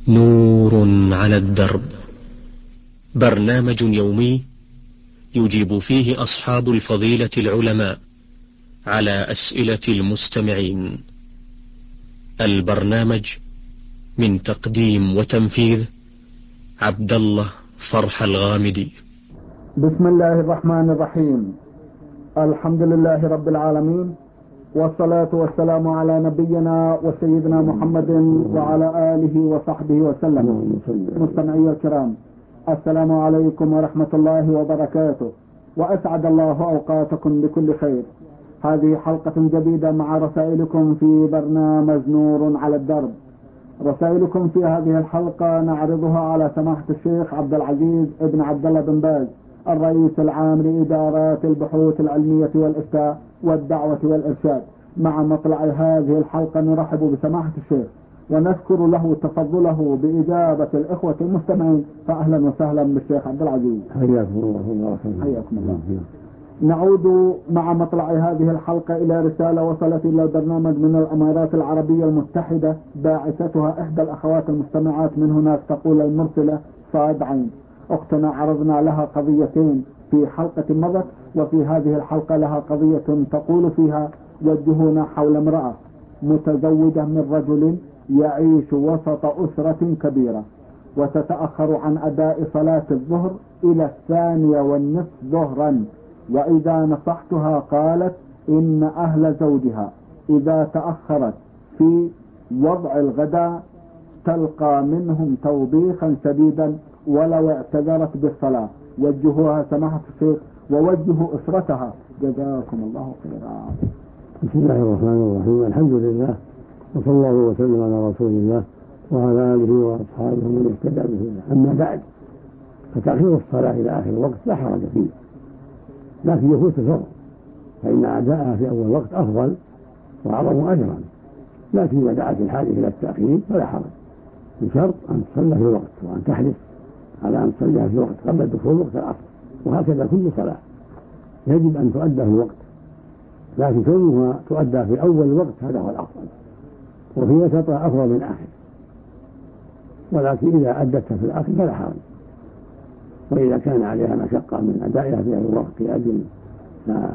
نور على الدرب، برنامج يومي يجيب فيه أصحاب الفضيلة العلماء على أسئلة المستمعين. البرنامج من تقديم وتنفيذ عبد الله فرح الغامدي. بسم الله الرحمن الرحيم. الحمد لله رب العالمين، والصلاة والسلام على نبينا وسيدنا محمد وعلى آله وصحبه وسلم. مستمعي الكرام، السلام عليكم ورحمة الله وبركاته، وأسعد الله أوقاتكم بكل خير. هذه حلقة جديدة مع رسائلكم في برنامج نور على الدرب. رسائلكم في هذه الحلقة نعرضها على سماحة الشيخ عبد العزيز ابن عبد الله بن باز، الرئيس العام لإدارات البحوث العلمية والإفتاء والدعوة والإرشاد. مع مطلع هذه الحلقة نرحب بسماحة الشيخ ونذكر له تفضله بإجابة الإخوة المستمعين. فأهلا وسهلا بالشيخ عبد العزيز. حياكم الله. حياكم الله. نعود مع مطلع هذه الحلقة إلى رسالة وصلت إلى البرنامج من الأمارات العربية المتحدة، باعثتها إحدى الأخوات المستمعات من هناك. تقول المرسلة صاد عين: أختنا عرضنا لها قضيتين في حلقة مضت، وفي هذه الحلقة لها قضية تقول فيها: وجهونا حول امرأة متزوجة من رجل يعيش وسط أسرة كبيرة، وتتأخر عن أداء صلاة الظهر إلى 2:30 ظهرا، وإذا نصحتها قالت إن أهل زوجها إذا تأخرت في وضع الغداء تلقى منهم توبيخا شديدا ولو اعتذرت بالصلاة. وجهوها سماحة الشيخ ووجهوا أسرتها، جزاكم الله خيرا. بسم الله الرحمن الرحيم. الحمد لله، وصلى الله وسلم على رسول الله وعلى آله وأصحابه من اهتدى بهداه. أما بعد، فتأخير الصلاة إلى آخر الوقت لا حرج فيه، لكن يفوت الفرض، فإن أداءها في أول وقت أفضل وأعظم أجرا. لكن إذا دعت الحاجة إلى التأخير فلا حرج، بشرط أن تصلى في الوقت، وأن تحرص على أن تصليها في وقت قبل دخول وقت العصر. وهكذا كل صلاة يجب أن تؤدى في الوقت، لكن كونها تؤدى في أول وقت هذا هو الأفضل، وفي وسطها أفضل من آخر. ولكن إذا أدتها في الآخر فلا حرج. وإذا كان عليها مشقة من أدائها في هذا الوقت لأجل ما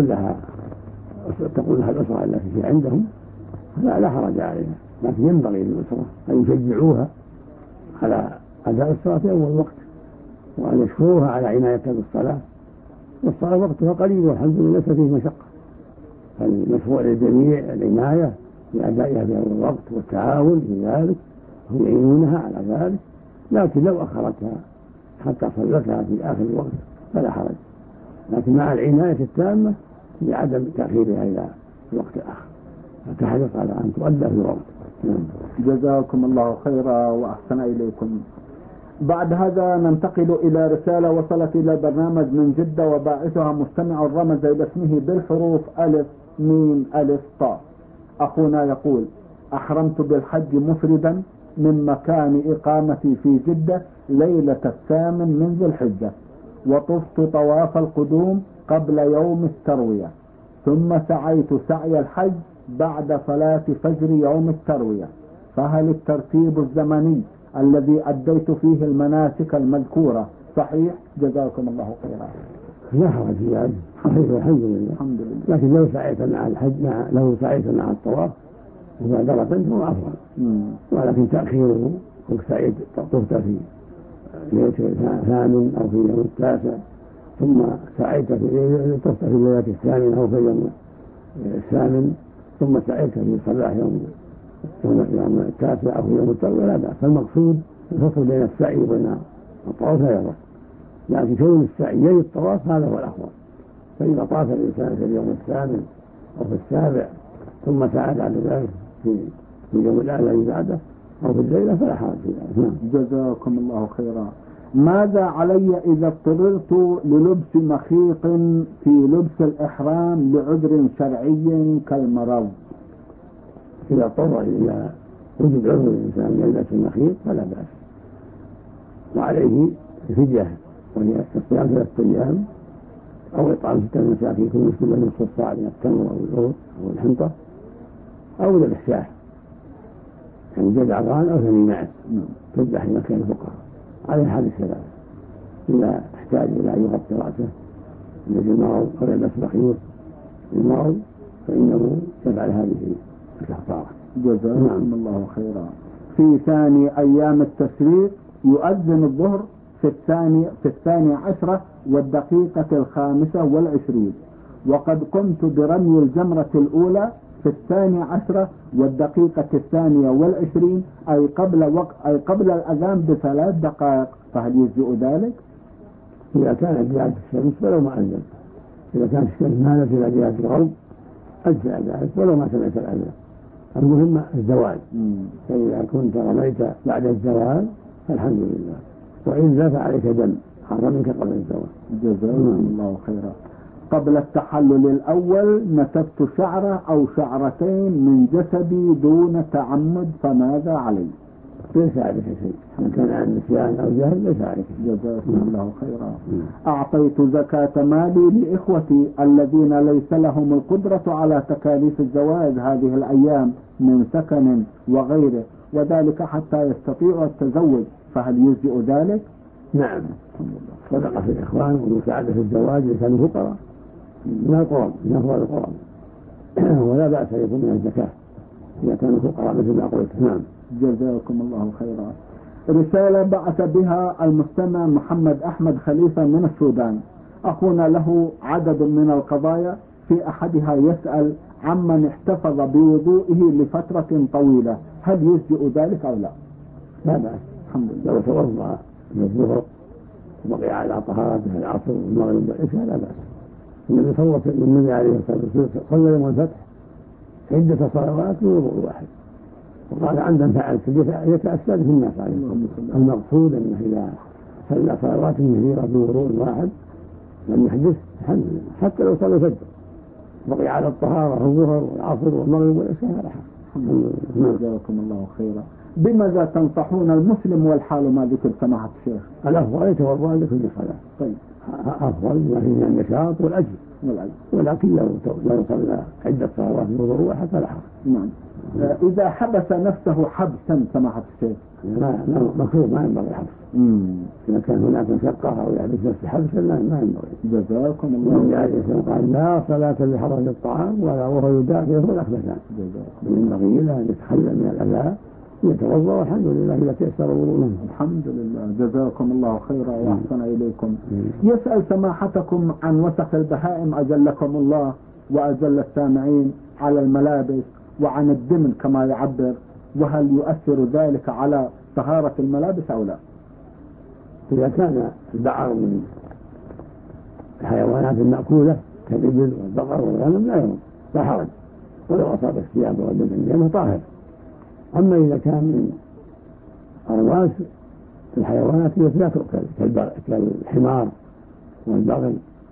تقول لها الأسرة التي عندهم فلا حرج عليها، لكن ينبغي للأسرة أن يشجعوها على أداء الصلاة في أول وقت، وأن يشكروها على عنايتها بالصلاة. والصلاة وقتها قليل والحمد لله ليس فيه مشقة، فالمشروع للجميع العناية بأدائها في أول وقت والتعاون في ذلك، هم يعينونها على ذلك. لكن لو أخرتها حتى صلتها في آخر الوقت فلا حرج، لكن مع العناية التامة بعدم تأخيرها إلى الوقت الآخر، فتحرص على أن تؤدى في الوقت. جزاكم الله خيرا وأحسن إليكم. بعد هذا ننتقل إلى رسالة وصلت إلى البرنامج من جدة، وباعثها مستمع رمز إلى اسمه بالحروف ألف ميم ألف طاء. أخونا يقول: أحرمت بالحج مفردا من مكان إقامتي في جدة ليلة 8 من ذي الحجة، وطفت طواف القدوم قبل يوم التروية، ثم سعيت سعي الحج بعد صلاة فجر يوم التروية، فهل الترتيب الزمني الذي أديت فيه المناسك المذكورة صحيح؟ جزاكم الله خيرا. لا حرج في ذلك، صحيح الحمد لله. لكن لو سعيت مع الحج لو سعيت مع الطواف مبادرة هو أفضل، ولكن تأخيره وسعيت طفت في ليلة 8 أو في يوم 9 ثم سعيت طفت في الليلة 8 أو في يوم 8 ثم سعيت في صباح يوم 9 أو في يوم التروية لا بأس. فالمقصود الفصل بين السعي وبين الطواف لا يضر، لكن كون السعي يلي الطواف هذا هو الأفضل. فإذا طاف الإنسان في اليوم 8 أو في 7 ثم سعى بعد ذلك في اليوم الذي بعده أو في الليلة فلا حرج في ذلك. جزاكم الله خيرا. ماذا علي إذا اضطررت للبس مخيط في لبس الإحرام لعذر شرعي كالمرض؟ إذا اضطر إلى وجود عذر الإنسان يلبس المخيط فلا بأس، وعليه فدية وهي الصيام 3 أيام أو إطعام 6 مساكين كل مسلم نصف الصاع من التمر أو الأرز أو الحنطة أو ذبح شاة يعني جذعان أو ثمينات تذبح لمكان الفقراء على حال الثلاثة. إذا احتاج إلى أن يغطي رأسه الذي المرض أو يلبس بخير المرض فإنه يفعل هذه الكفارة. جزاكم الله خيرا. في ثاني أيام التشريق يؤذن الظهر في الثاني عشرة والدقيقة 25، وقد قمت برمي الجمرة الأولى في 12 والدقيقة 22، أي قبل الأذان ب3 دقائق، فهل يجزئ ذلك؟ إذا كانت جهة الشمس ولو ما أذن، إذا كانت الشمس مالت إلى جهة الغرب أجزأ ذلك ولو ما سمعت الأذان. المهم الزوال، فإذا كنت رميت بعد الزوال فالحمد لله، وإلا فعليك دم حرم منك قبل الزوال. جزاكم الله خيرا. قبل التحلل الأول نتفت شعرة أو شعرتين من جسدي دون تعمد، فماذا علي؟ ليس عليك شيء، إن كان عن نسيان أو جهل ليس عليك. جزاكم الله خيرا. أعطيت زكاة مالي لإخوتي الذين ليس لهم القدرة على تكاليف الزواج هذه الأيام من سكن وغيره، وذلك حتى يستطيعوا التزوج، فهل يجزئ ذلك؟ نعم، صدقة في الإخوان والمساعدة في الزواج إذا كانوا فقراء من القرآن، من أفضل القرآن، ولا بأس يكون من الزكاة إذا كانوا فقراء مثل ما قلت. نعم. جزاكم الله خيرا. رسالة بعث بها المستمع محمد أحمد خليفة من السودان. أخونا له عدد من القضايا، في أحدها يسأل عمن احتفظ بوضوئه لفترة طويلة، هل يجزئ ذلك أو لا؟ لا بأس، الحمد لله. لو توضأ من الظهر وبقي على طهارته العصر والمغرب والعشاء لا بأس. النبي عليه الصلاة والسلام صلى يوم الفتح عدة صلوات بوضوء واحد، وقال عندما فعلت يتأسى به الناس عليه الصلاة والسلام. المقصود أنه إذا صلى صلوات كثيرة بوضوء واحد لم يحدث الحمد لله، حتى لو صلى الفجر بقي على الطهارة الظهر والعصر والمغرب والعشاء لا حرج. جزاكم الله خيرا. بماذا تنصحون المسلم والحال ما ذكر سماحة الشيخ؟ الأفضل يتوضأ لكل صلاة. طيب. أفضل ما فيه النشاط والأجر، ولكن لو صلى عدة صلوات بوضوء واحد فلا حرج. نعم. إذا حبس نفسه حبسا سماحة الشيخ مكروه، ما ينبغي حبس. إذا كان هناك مشقة أو يحبس نفسه حبسا ما ينبغي. جزاكم الله خيرا. قال لا صلاة لحضرة الطعام ولا وهو يدافعه الأخبثان. ينبغي له أن يتخلى من الأذى يتوضأ والحمد لله إذا تيسر الوضوء. الحمد لله. جزاكم الله خيرا وأحسن إليكم. يسأل سماحتكم عن وسخ البهائم أجلكم الله وأجل السامعين على الملابس وعن الدمن كما يعبر، وهل يؤثر ذلك على طهارة الملابس أو لا؟ إذا كان البعر من الحيوانات المأكولة كالإبل والبقر والغنم لا حرج، ولو أصاب الثياب والدم لأنه طاهر. أما إذا كان من أرواس الحيوانات التي لا تؤكل كالحمار والبغل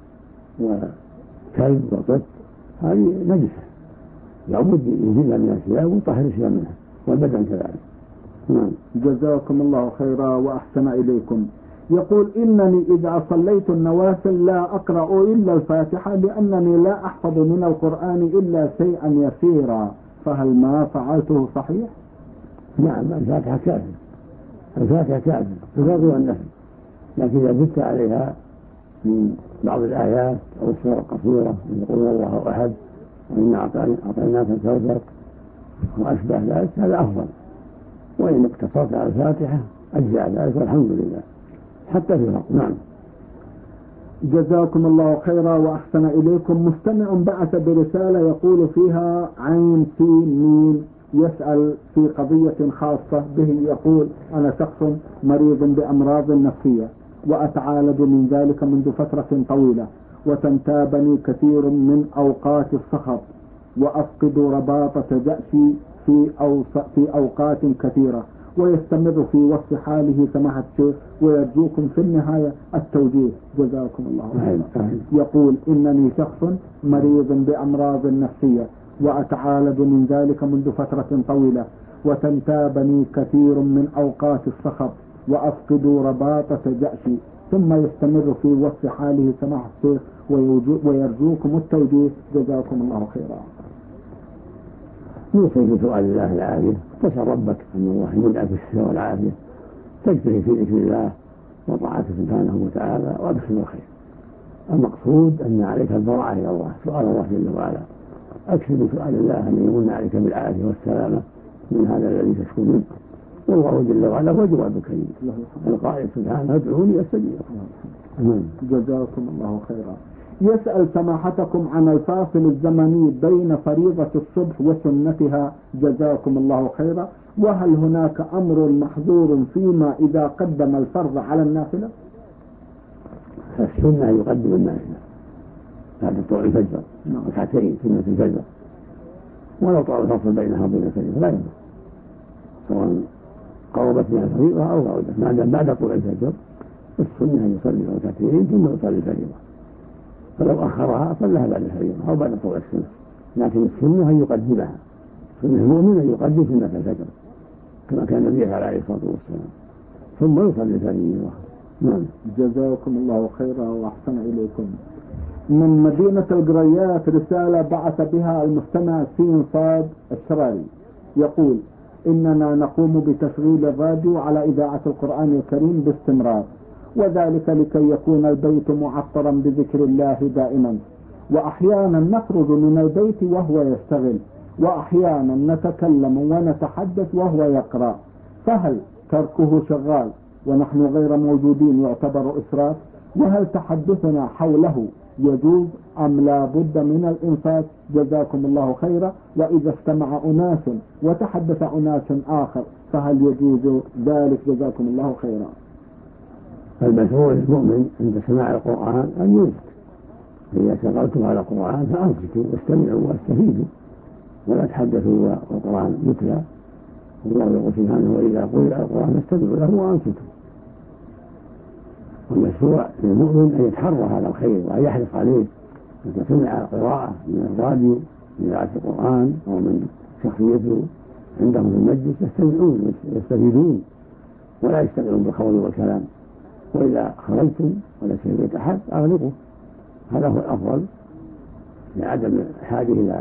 وكلب وقط هذه نجسة، لابد يزيلها من الثياب ويطهر الثياب منها والبدن كذلك. جزاكم الله خيرا وأحسن إليكم. يقول إنني إذا صليت النوافل لا أقرأ إلا الفاتحة لأنني لا أحفظ من القرآن إلا شيئا يسيرا، فهل ما فعلته صحيح؟ نعم، الفاتحة كافية، الفاتحة كافية الفرض والنفل، لكن إذا زدت عليها من بعض الآيات أو السور القصيرة يقول الله أحد وإنا أعطيناك الكوثر وأشبه ذلك هذا أفضل، وإن اقتصرت على الفاتحة أجزاء ذلك والحمد لله حتى في الفرض. نعم. جزاكم الله خيرا وأحسن إليكم. مستمع بعث برسالة يقول فيها عين سين مين، يسأل في قضية خاصة به. يقول أنا شخص مريض بأمراض نفسية وأتعالج من ذلك منذ فترة طويلة، وتنتابني كثير من أوقات الصخب وأفقد رباطة جأسي في أوقات كثيرة، ويستمر في وصف حاله سماحة الشيخ، ويرجوكم في النهاية التوجيه جزاكم الله خيرا. يقول إنني شخص مريض بأمراض نفسية وأتعالج من ذلك منذ فترة طويلة، وتنتابني كثير من أوقات الصخب وأفقد رباطة جأسي، ثم يستمر في وصف حاله سماحة الشيخ ويرجوكم التوجيه جزاكم الله خيرا. يوصي بسؤال الله العافية، تسأل ربك أن الله يمنعك بالشفاء والعافية، تجتهد في ذكر الله وطاعته سبحانه وتعالى وأبشر الخير. المقصود أن عليك البراءة إلى الله، سؤال الله جل وعلا، أكثر بسؤال الله أن يمن عليك بالعافية والسلامة من هذا الذي تشكو منه، والله جل وعلا هو جواب كريم القائل سبحانه ادعوني أستجيب لكم. جزاكم الله خيرا. يسأل سماحتكم عن الفاصل الزمني بين فريضة الصبح وسنتها جزاكم الله خيرا، وهل هناك أمر محظور فيما إذا قدم الفرض على النافلة؟ السنة يقدم النافلة بعد طلوع الفجر ركعتين سنة الفجر، ولو طال الفصل بينها وبين الفجر لا يضر، سواء قربت من الفريضة أو بعدت، ما دام بعد طلوع الفجر السنة أن يصلي ركعتين ثم يصلي الفريضة، فلو أخرها صلىها بعد الفريضة أو بعد طلوع الشمس، لكن السنة أن يقدمها، سنة المؤمن أن يقدم سنة الفجر كما كان النبي عليه الصلاة والسلام ثم يصلي الفريضة. نعم. جزاكم الله خيرا وأحسن إليكم. من مدينة القريات رسالة بعث بها المستمع سين صاد الشراري، يقول: إننا نقوم بتشغيل الراديو على إذاعة القرآن الكريم باستمرار، وذلك لكي يكون البيت معطرا بذكر الله دائما، وأحيانا نخرج من البيت وهو يشتغل، وأحيانا نتكلم ونتحدث وهو يقرأ، فهل تركه شغال ونحن غير موجودين يعتبر إسراف؟ وهل تحدثنا حوله يجوز أم لا بد من الإنصات؟ جزاكم الله خيرا. وإذا استمع أناس وتحدث أناس آخر فهل يجوز ذلك؟ جزاكم الله خيرا. المشروع للمؤمن عند سماع القرآن أن ينصت، إذا شغلتم على القرآن فأنصتوا واستمعوا واستفيدوا ولا تحدثوا والقرآن يتلى، والله يقول سبحانه: وإذا قرئ القرآن فاستمعوا له وأنصتوا. والمشروع للمؤمن أن يتحرى هذا الخير وأن يحرص عليه، إذا سمع قراءة من الراديو من إذاعة القرآن أو من شخص يتلو عندهم في المجلس يستمعون ويستفيدون ولا يستمعون بالقول والكلام، وإذا خرجتم وليس البيت أحد أغلقوا، هذا هو الأفضل لعدم الحاجة إلى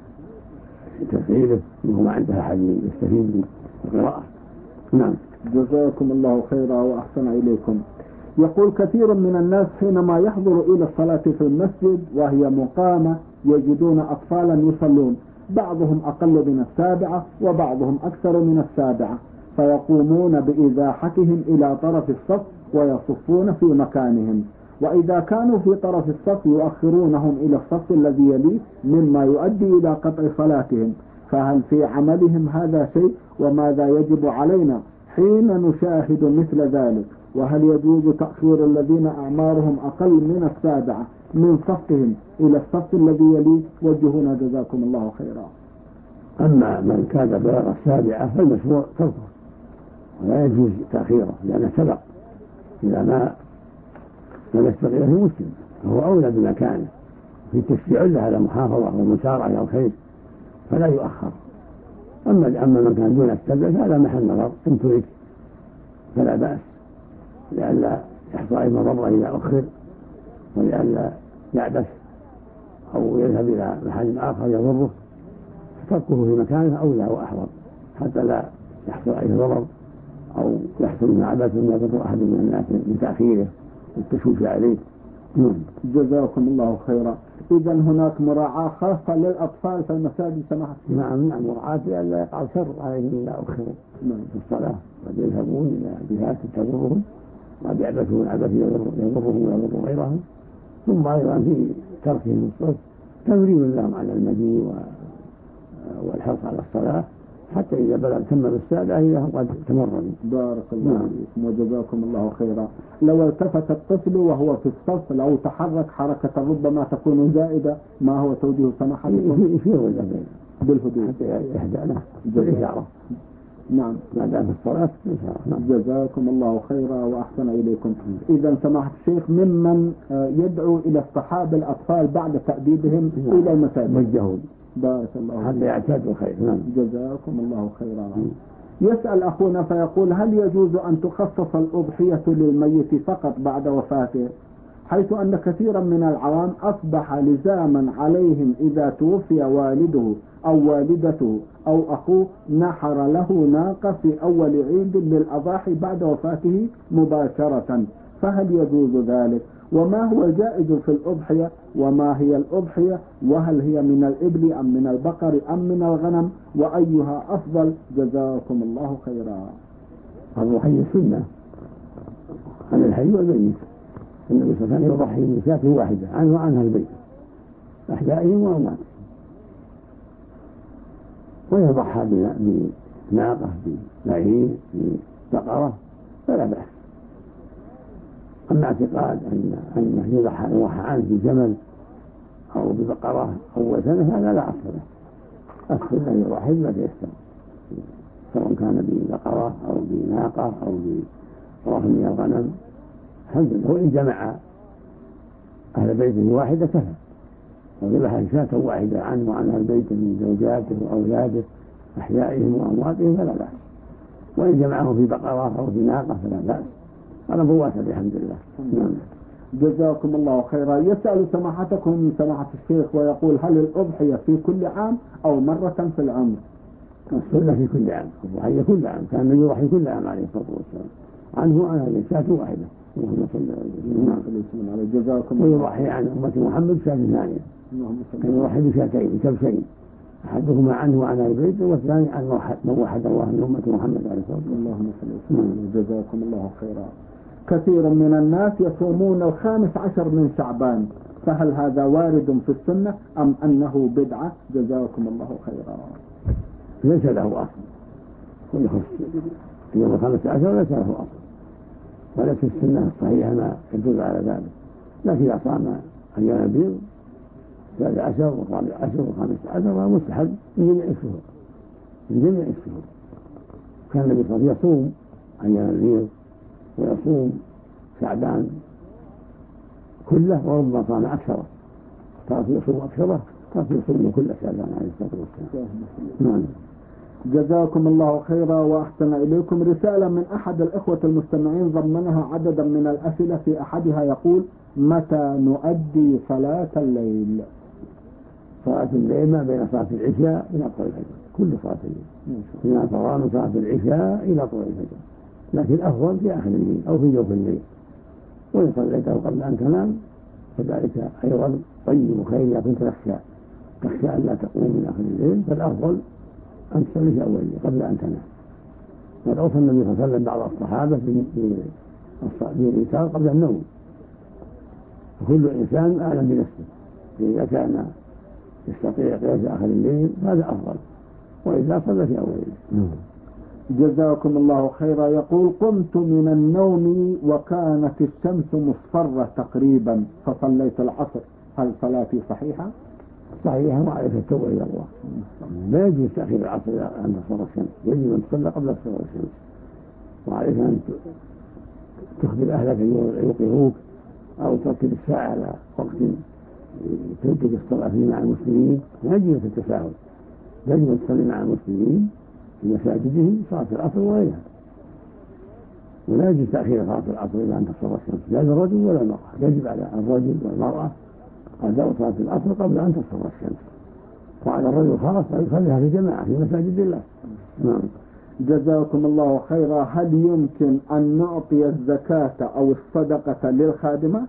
تفعيله وهو ما عنده أحد يستفيد بالقراءة. نعم. جزاكم الله خيرا وأحسن إليكم. يقول: كثير من الناس حينما يحضر إلى الصلاة في المسجد وهي مقامة يجدون أطفالا يصلون، بعضهم أقل من 7 وبعضهم أكثر من 7، فيقومون بإزاحتهم إلى طرف الصف ويصفون في مكانهم، وإذا كانوا في طرف الصف يؤخرونهم إلى الصف الذي يليه مما يؤدي إلى قطع صلاتهم، فهل في عملهم هذا شيء؟ وماذا يجب علينا حين نشاهد مثل ذلك؟ وهل يجوز تأخير الذين أعمارهم أقل من 7 من صفهم إلى الصف الذي يليه؟ وجهونا جزاكم الله خيرا. أما من كان بلغ 7 فالمشروع تركه ولا يجوز تأخيره لأنه سبق إذا ما يستطيع في مسلم فهو أولى بمكانه في تشجيع له على المحافظة والمسارعة إلى الخير فلا يؤخر. أما من كان دون 7 فهذا محل نظر، إن ترك فلا بأس لئلا يحصل أي مضرة إذا أخر ولئلا يعبث أو يذهب إلى محل آخر يضره، فتركه في مكانه أولى وأحوط حتى لا يحصل أي ضرر أو يحصل من عبث يضر أحد من الناس بتأخيره والتشويش عليه. جزاكم الله خيرا. إذا هناك مراعاة خاصة للأطفال في المساجد سماحة؟ نعم مراعاة لئلا يقع شر عليهم إذا أخروا في الصلاة، قد يذهبون إلى جهات تضرهم وقد يعبثون عبث يضرهم ويضر غيرهم، ثم أيضا في تركهم الصف تمرين لهم على المجيء والحرص على الصلاة حتى إذا بلغ تم بالسادة إذا هم قد تمرنوا. بارك الله فيكم وجزاكم الله خيرا. لو التفت الطفل وهو في الصف لو تحرك حركة ربما تكون زائدة، ما هو توجيه سماحتكم؟ يشير بالهدوء حتى يهدأ له بالإشارة. نعم. ما دام في الصلاة جزاكم الله خيرا وأحسن إليكم. إذا سماحة الشيخ ممن يدعو إلى اصطحاب الأطفال بعد تأديبهم إلى المساجد مجهول. بارك الله حتى يعتادوا الخير. جزاكم الله خيرا. يسأل أخونا فيقول: هل يجوز أن تخصص الأضحية للميت فقط بعد وفاته؟ حيث أن كثيرا من العوام أصبح لزاما عليهم إذا توفي والده أو والدته أو أخوه نحر له ناقة في أول عيد للأضاحي بعد وفاته مباشرة، فهل يجوز ذلك؟ وما هو الجائز في الأضحية؟ وما هي الأضحية؟ وهل هي من الإبل أم من البقر أم من الغنم؟ وأيها أفضل؟ جزاكم الله خيرا. الضحية سنة عن الحي والميت. النبي صلى الله عليه وسلم يضحي من شاة واحدة عنه وعنها البيت أحيائهم وأمواتهم، ويضحى بناقة ببعير ببقرة فلا بأس. أما اعتقاد أنه يضحى عنه بجمل أو ببقرة أو وثنة هذا لا أصل له. السنة يضحي بما تيسر، سواء كان ببقرة أو بناقة أو بطرف من الغنم. الحمد لله. وإن جمع أهل بيته واحدة كفى، وذبح شاة واحدة عنه وعن أهل بيته من زوجاته وأولاده أحيائهم وأمواتهم فلا بأس، وإن جمعهم في بقرة أو في ناقة فلا بأس. أنا بواسع الحمد لله. نعم. جزاكم الله خيرا. يسأل سماحتكم سماحة الشيخ ويقول: هل الأضحية في كل عام أو مرة في العمر؟ السنة في كل عام، الضحية كل عام، كان النبي يضحي كل عام عليه الصلاة والسلام عنه وعن شاة واحدة. اللهم صل على جزاكم. ويضحي عن أمة محمد شاة ثانية، كان يضحي بشاتين كبشين، أحدهما عنه وعن البيت والثاني عن من وحد الله من أمة محمد عليه الصلاة والسلام. اللهم صل وسلم. جزاكم الله خيرا. كثير من الناس يصومون 15 من شعبان، فهل هذا وارد في السنة أم أنه بدعة؟ جزاكم الله خيرا. ليس له أصل، ويخص يوم 15 ليس له أصل، وليس السنة الصحيحة ما يدل على ذلك. لكن إذا صام أيام البيض 13 و14 و15 فهو مستحب من جميع الشهور، من جميع الشهور. كان النبي صلى الله عليه وسلم يصوم أيام البيض ويصوم شعبان كله، وربما صام أكثره، ترك يصوم أكثره، ترك يصوم كل شعبان عليه الصلاة والسلام. نعم. جزاكم الله خيرا وأحسن إليكم. رسالة من أحد الإخوة المستمعين ضمنها عددا من الأسئلة، في أحدها يقول: متى نؤدي صلاة الليل؟ صلاة الليل ما بين صلاة العشاء إلى طلوع الفجر، كل صلاة الليل من فرام صلاة العشاء إلى طلوع الفجر، لكن الأفضل في آخر الليل أو في جوف الليل. وإن صليته قبل أن تنام فذلك أيضا طيب وخير. إذا كنت تخشى أن لا تقوم من آخر الليل فالأفضل أن تصلي في أول الليل قبل أن تنام. وقد أوصى النبي صلى الله عليه وسلم بعض الصحابة بالإيثار قبل النوم، وكل إنسان أعلم بنفسه، إذا كان يستطيع قيام في آخر الليل هذا أفضل، وإذا صلى في أول الليل. جزاكم الله خيرا. يقول: قمت من النوم وكانت الشمس مصفرة تقريبا فصليت العصر، هل صلاتي صحيحة؟ صحيحة، وعليك التوبة إلى الله. لا يجوز تأخير العصر عند تصفر الشمس، يجب أن تصلى قبل تصفر الشمس، وعليك أن تخبر أهلك يوقظوك أو تركب الساعة على وقت تنتج الصلاة فيه مع المسلمين. لا يجب التساهل، يجب أن تصلي مع المسلمين في مساجدهم صلاة العصر وغيرها، ولا يجب تأخير صلاة العصر إلى أن تصفر الشمس، لا للرجل ولا المرأة. يجب على الرجل والمرأة أداء صلاة العصر قبل أن تصفر الشمس، وعلى الرجل خاص أن يصليها في جماعة في مساجد الله. نعم. جزاكم الله خيرا. هل يمكن أن نعطي الزكاة أو الصدقة للخادمة؟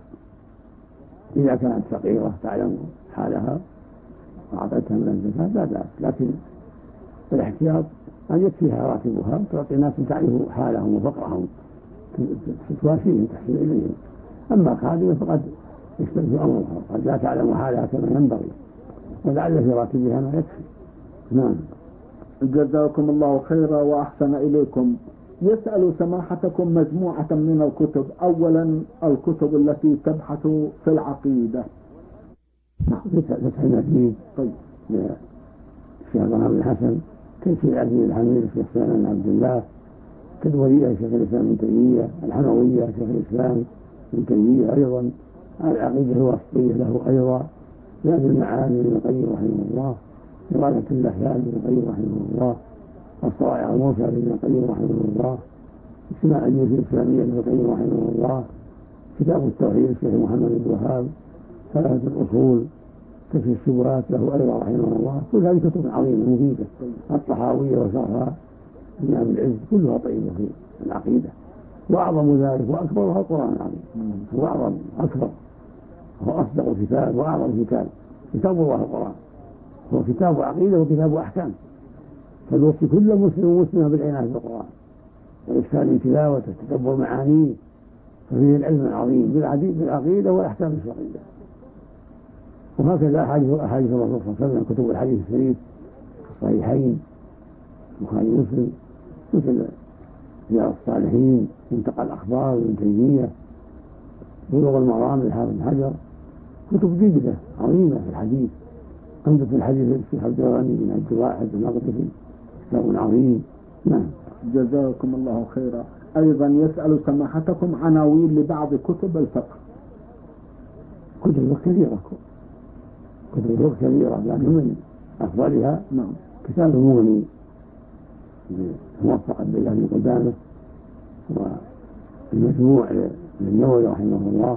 إذا كانت فقيرة تعلم حالها وأعطيتها من الزكاة لا بأس، لكن الاحتياط أن يكفيها راتبها، تعطي ناس تعرف حالهم وفقرهم تواسيهم تحسن إليهم. أما خادمة فقد يختلف أمرها، قد لا تعلم حالها كما ينبغي، ولعل في راتبها ما يكفي. نعم. جزاكم الله خيرا وأحسن إليكم. يسأل سماحتكم مجموعة من الكتب. أولا الكتب التي تبحث في العقيدة. فتح المجيد الشيخ ضمان بن حسن، تيسير عزيز الحميد الشيخ سالم بن عبد الله، كدورية شيخ الإسلام ابن تيمية، الحموية شيخ الإسلام ابن تيمية أيضا، العقيدة الوسطية له أيضا، زاد المعاني ابن القيم رحمه الله، إرادة اللحيان ابن القيم رحمه الله، الصواعق المرسلة ابن القيم رحمه الله، اسماء الجيوش الإسلامية ابن القيم رحمه الله، كتاب التوحيد الشيخ محمد بن الوهاب، ثلاثة الأصول، كشف الشبهات له أيضا رحمه الله. كل هذه كتب عظيمة مفيدة. الطحاوية وشرحها من أهل العز كلها طيبة في العقيدة. وأعظم ذلك وأكبرها القرآن العظيم، هو أعظم أكبر، هو أصدق كتاب وأعظم كتاب الله القرآن، هو كتاب عقيدة وكتاب أحكام. فالوصي كل مسلم ومسلمة بالعناية بالقرآن والإكثار من تلاوته وتدبر معانيه، ففيه العلم العظيم بالعقيدة والأحكام الشرعية. وهكذا أحاديث الرسول صلى الله عليه وسلم، كتب الحديث الشريف في الصحيحين البخاري ومسلم، مثل رياض الصالحين، منتقى الأخبار ابن تيمية، بلوغ المرام للحافظ بن حجر، كتب جيدة عظيمة في الحديث. عمدة الحديث الشيخ عبد الغني بن عبد الواحد المقدسي، كتاب عظيم. نعم. جزاكم الله خيرا. أيضا يسأل سماحتكم عناوين لبعض كتب الفقه. كتب كثيرة، لكن من أفضلها كتاب المغني موفق عبد الله بن قدامة، والمجموع للنووي رحمه الله،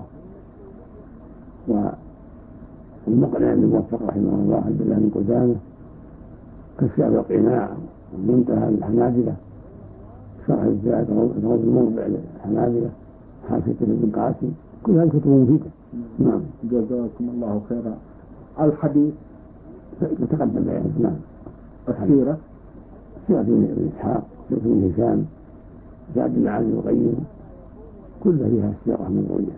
والمقنع للموفق رحمه الله عبد الله بن قدامة، كشاف القناع والمنتهى للحنابلة، شرح الزاد روض المربع للحنابلة، حاشية ابن قاسم، كل هذه كتب مفيدة. نعم. جزاكم الله خيرا. الحديث يتقدم بيانه. نعم. السيرة، سيرة ابن إسحاق، سيرة ابن هشام، زاد المعاد القيم، كلها فيها السيرة النبوية.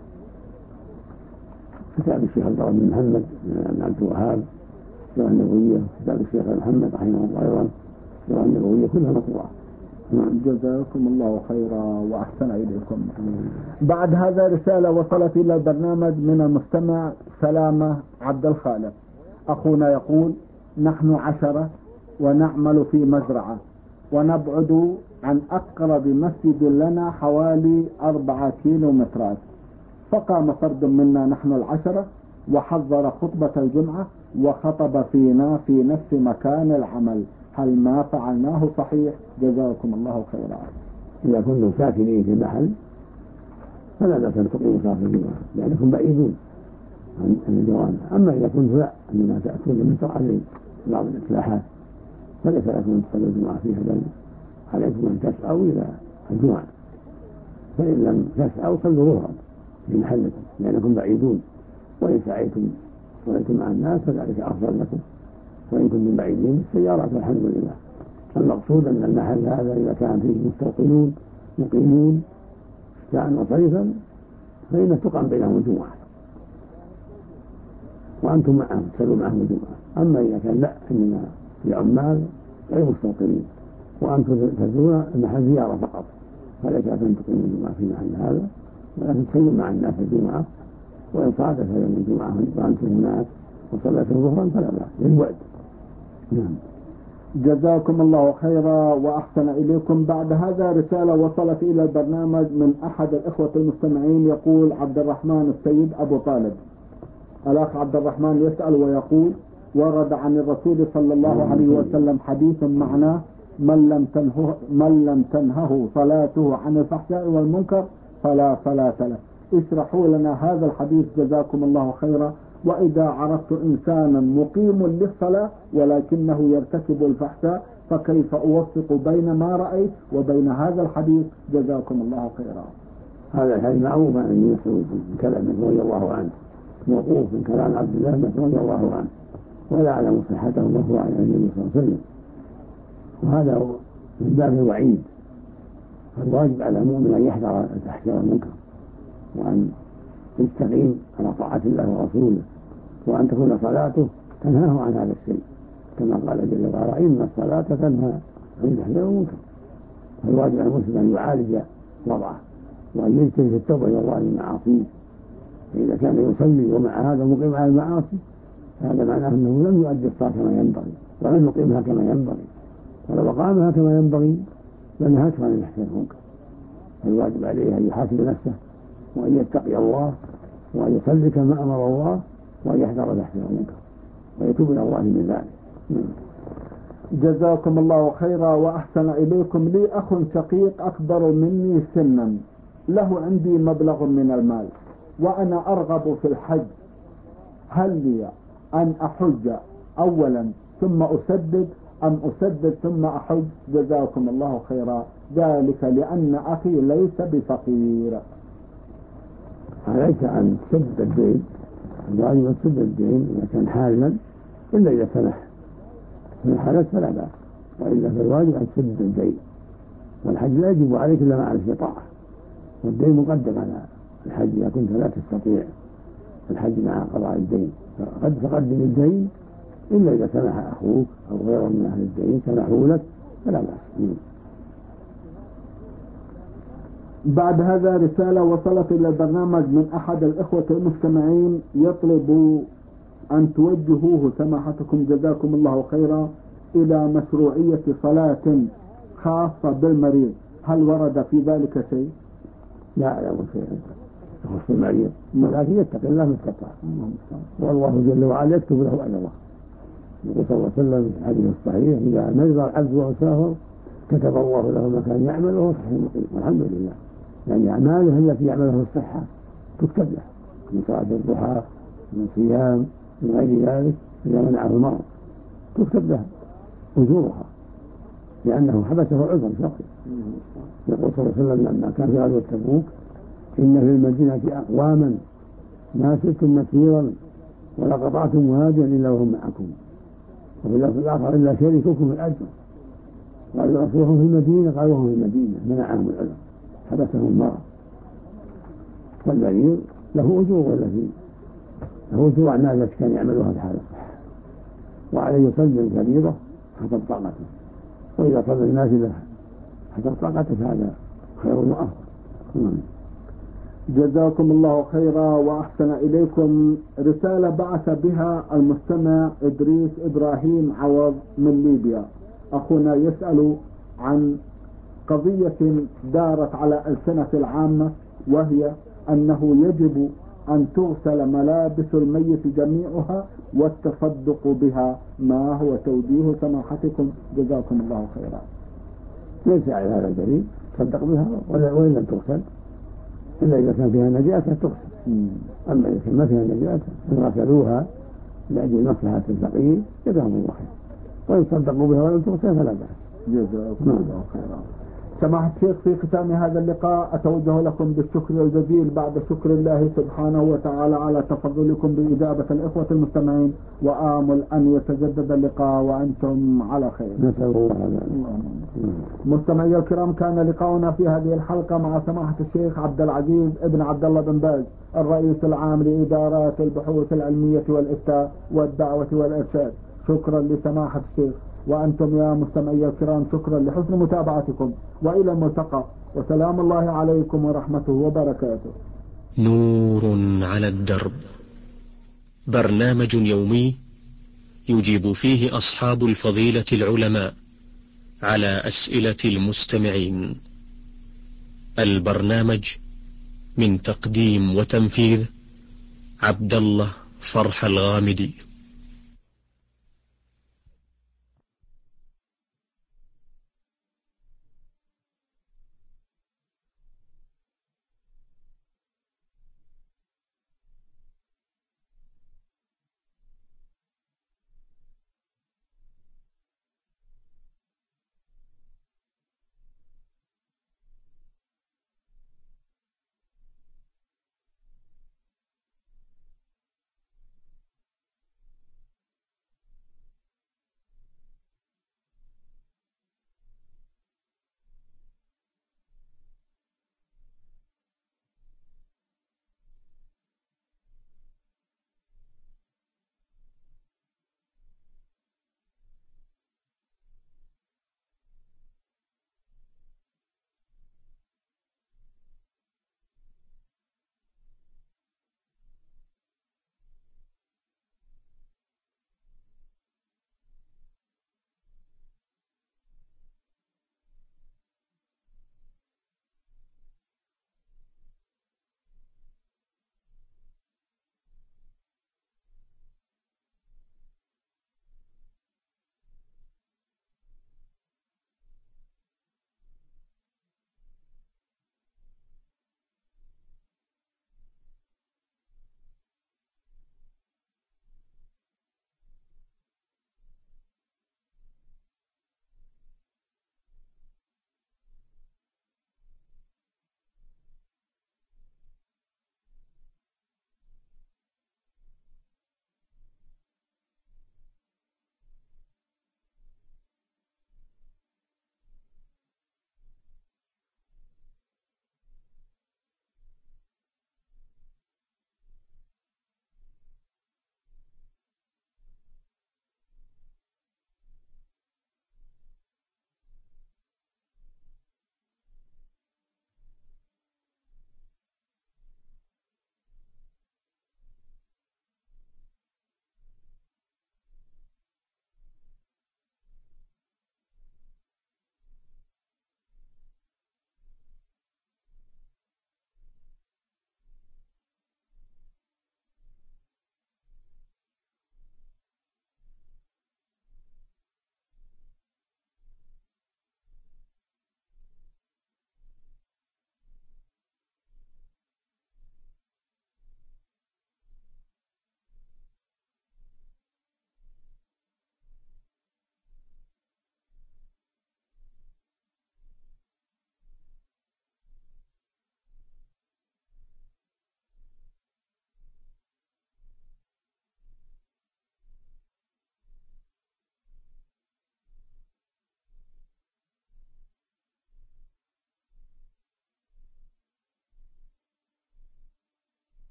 كتاب الشيخ عبد الله بن محمد بن عبد الوهاب السيرة النبوية، كتاب الشيخ محمد رحمه الله أيضا السيرة النبوية، كلها مطبوعة. جزاكم الله خيرا وأحسن إليكم. بعد هذا رسالة وصلت إلى البرنامج من المستمع سلامة عبد الخالق. أخونا يقول: نحن 10 ونعمل في مزرعة، ونبعد عن أقرب مسجد لنا حوالي 4 كيلومترات. فقام فرد منا نحن 10 وحضر خطبة الجمعة وخطب فينا في نفس مكان العمل، هل ما فعلناه صحيح؟ جزاكم الله خيرا. إذا كنتم ساكنين في محل فلا بأس أن تقيموا صلاة الجمعة لأنكم بعيدون عن الجوامع. أما إذا كنتم لا أننا تأتون من سرعة بعض الإصلاحات فليس لكم أن تصلوا الجمعة فيها، بل عليكم أن تسعوا إلى الجمعة، فإن لم تسعوا صلوا ظهرا في محلكم لأنكم بعيدون، وإن سعيتم صليتم مع الناس فذلك أفضل لكم. وإن كنتم بعيدين بالسيارات الحمد لله. المقصود أن المحل هذا إذا كان فيه مستوطنون مقيمون شتاء وصيفا فإن تقام بينهم الجمعة وأنتم معهم تصلوا معهم الجمعة. أما إذا كان لا، إننا في عمال غير مستوطنين وأنتم تزورون المحل زيارة فقط، فليس أن تقيموا الجمعة في محل هذا، ولكن تصلوا مع الناس الجمعة. وإن صادف يوم الجمعة وأنتم هناك وصليتم ظهرا فلا بأس للوعد. جزاكم الله خيرا وأحسن إليكم. بعد هذا رسالة وصلت إلى البرنامج من أحد الإخوة المستمعين، يقول عبد الرحمن السيد أبو طالب. الأخ عبد الرحمن يسأل ويقول: ورد عن الرسول صلى الله عليه وسلم حديث معناه: من لم تنهه صلاته عن الفحشاء والمنكر فلا صلاة له. اشرحوا لنا هذا الحديث جزاكم الله خيرا. وإذا عرفت إنسانا مقيم للصلاة ولكنه يرتكب الفحشاء فكيف أوفق بين ما رأيت وبين هذا الحديث؟ جزاكم الله خيرا. هذا الحديث معروف عن ابن مسعود من كلامه رضي الله عنه، موقوف من كلام عبد الله بن مسعود رضي الله عنه، ولا أعلم صحته مرفوعا عن النبي صلى الله عليه وسلم. وهذا من باب الوعيد، فالواجب على المؤمن أن يحذر الفحشاء والمنكر، وأن يستقيم على طاعة الله ورسوله، وأن تكون صلاته تنهاه عن هذا الشيء، كما قال جل وعلا: إن الصلاة تنهى عن الفحشاء والمنكر. فالواجب على المسلم أن يعالج وضعه وأن يجتهد في التوبة إلى الله من معاصيه. فإذا كان يصلي ومع هذا مقيم على المعاصي فهذا معناه أنه لم يؤدي الصلاة كما ينبغي ولم يقيمها كما ينبغي، ولو أقامها كما ينبغي لنهته عن الفحشاء والمنكر. فالواجب عليه أن يحاسب نفسه وأن يتقي الله وأن يصلي كما أمر الله وأن يحذر الفحشاء والمنكر ويتوب إلى الله من ذلك. جزاكم الله خيرا وأحسن إليكم. لي أخ شقيق أكبر مني سنا، له عندي مبلغ من المال، وأنا أرغب في الحج، هل لي أن أحج أولا ثم أسدد أم أسدد ثم أحج؟ جزاكم الله خيرا. ذلك لأن أخي ليس بفقير. عليك أن تسد الدين، الواجب أن تسد الدين إذا كان حالا، إلا إذا سمح حالك فلا بأس، وإلا فالواجب أن تسد الدين. والحج لا يجب عليك إلا مع الاستطاعة، والدين مقدم على الحج إذا كنت لا تستطيع الحج مع قضاء الدين، فقد تقدم الدين إلا إذا سمح أخوك أو غيره من أهل الدين سمحوا لك فلا بأس. بعد هذا رسالة وصلت إلى البرنامج من أحد الإخوة المستمعين يطلب أن توجهوه سماحتكم جزاكم الله خيرا إلى مشروعية صلاة خاصة بالمريض، هل ورد في ذلك شيء؟ لا أعلم شيئا يخص المريض، ولكن يتقي الله ما استطاع، والله جل وعلا يكتب له أجره. يقول صلى الله عليه وسلم في الحديث الصحيح: إذا مرض العبد وسافر كتب الله له ما كان يعمل وهو صحيح مقيم. والحمد لله، يعني أعماله التي يعملها في الصحة تكتب له، من صلاة الضحى، من صيام، من غير ذلك، إذا منعه المرض تكتب له أجورها، لأنه حبسه عذر شخصي. يقول صلى الله عليه وسلم لما كان في غزوة تبوك: إن في المدينة أقواما ما سرتم مسيرا ولا قطعتم واديا إلا وهم معكم، وفي اللفظ الآخر: إلا شريككم في الأجر. قالوا: رسولهم في المدينة؟ قالوا: وهم في المدينة. منعهم العذر، حبسهم المرض. والمريض له أجور، والذي له أجور أعمال التي كان يعملها في حال الصحة، وعليه يصلي الفريضة حسب طاقته، وإذا صلى النافلة حسب طاقته فهذا خير وأفضل. جزاكم الله خيرا وأحسن إليكم. رسالة بعث بها المستمع إدريس إبراهيم عوض من ليبيا. أخونا يسأل عن قضية دارت على ألسنة العامة، وهي أنه يجب أن تغسل ملابس الميت جميعها والتصدق بها، ما هو توجيه سماحتكم جزاكم الله خيرا؟ ليس على هذا الدليل، تصدق بها وإن لم تغسل، إلا إذا كان فيها نجاسة تغسل. أما إذا كان ما فيها نجاسة غسلوها لأجل مصلحة الفقير جزاهم الله خير، وإن صدقوا بها ولم تغسل فلا بأس. جزاكم الله خيرا. سماحة الشيخ، في ختام هذا اللقاء أتوجه لكم بالشكر الجزيل بعد شكر الله سبحانه وتعالى على تفضلكم بإجابة الإخوة المستمعين، وآمل أن يتجدد اللقاء وأنتم على خير. نسأل الله. مستمعي الكرام، كان لقاؤنا في هذه الحلقة مع سماحة الشيخ عبد العزيز ابن عبد الله بن باز، الرئيس العام لإدارات البحوث العلمية والإفتاء والدعوة والإرشاد. شكرا لسماحة الشيخ، وأنتم يا مستمعي الكرام شكرا لحسن متابعتكم، وإلى الملتقى، وسلام الله عليكم ورحمته وبركاته. نور على الدرب، برنامج يومي يجيب فيه أصحاب الفضيلة العلماء على أسئلة المستمعين. البرنامج من تقديم وتنفيذ عبد الله فرح الغامدي.